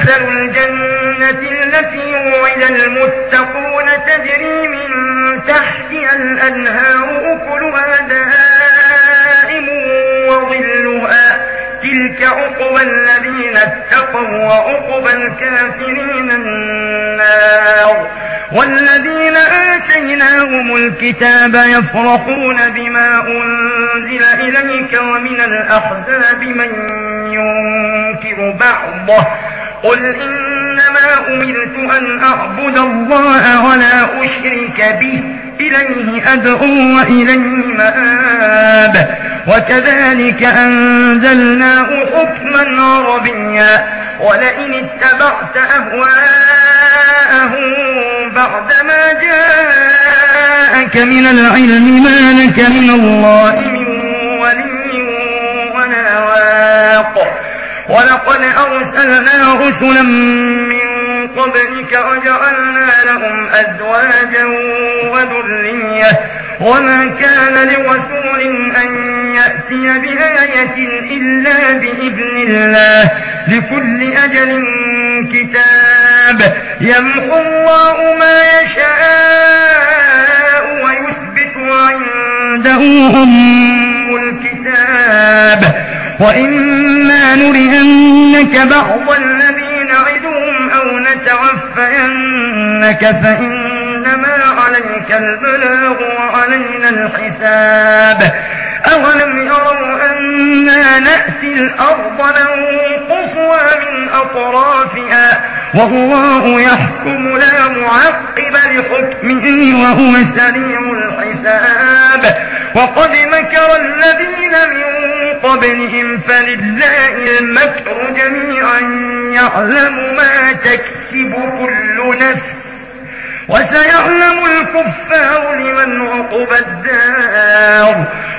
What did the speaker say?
مثل الجنة التي وعد المتقون تجري من تحتها الأنهار أكلها دائم وظلها تلك عقبى الذين اتقوا وعقبى الكافرين النار. والذين آتيناهم الكتاب يفرحون بما أنزل إليك ومن الأحزاب من ينكر بعضه قل إنما أمرت أن أعبد الله ولا أشرك به إليه أدعو وإليه مآب. وكذلك أنزلناه حكما عربيا ولئن اتبعت أهواءهم بعدما جاءك من العلم ما لك من الله من ولي ولا واق. ولقد أرسلنا رسلا من قبلك وجعلنا لهم أزواجا وذرية وما كان لرسول أن يأتي بآية إلا بإذن الله لكل أجل كتاب يمحو الله ما يشاء ويثبت وعنده أم الكتاب. وإما نرينك بعض الذي نعدهم أو نتوفينك فإنما عليك البلاغ وعلينا الحساب. أولم يروا أنا نأتي الأرض ننقصها من أطرافها والله يحكم لا معقب لحكمه وهو سريع الحساب. وقد مكر الذين من قبلهم فلله المكر جميعا يعلم ما تكسب كل نفس وسيعلم الكفار لمن عقبى الدار.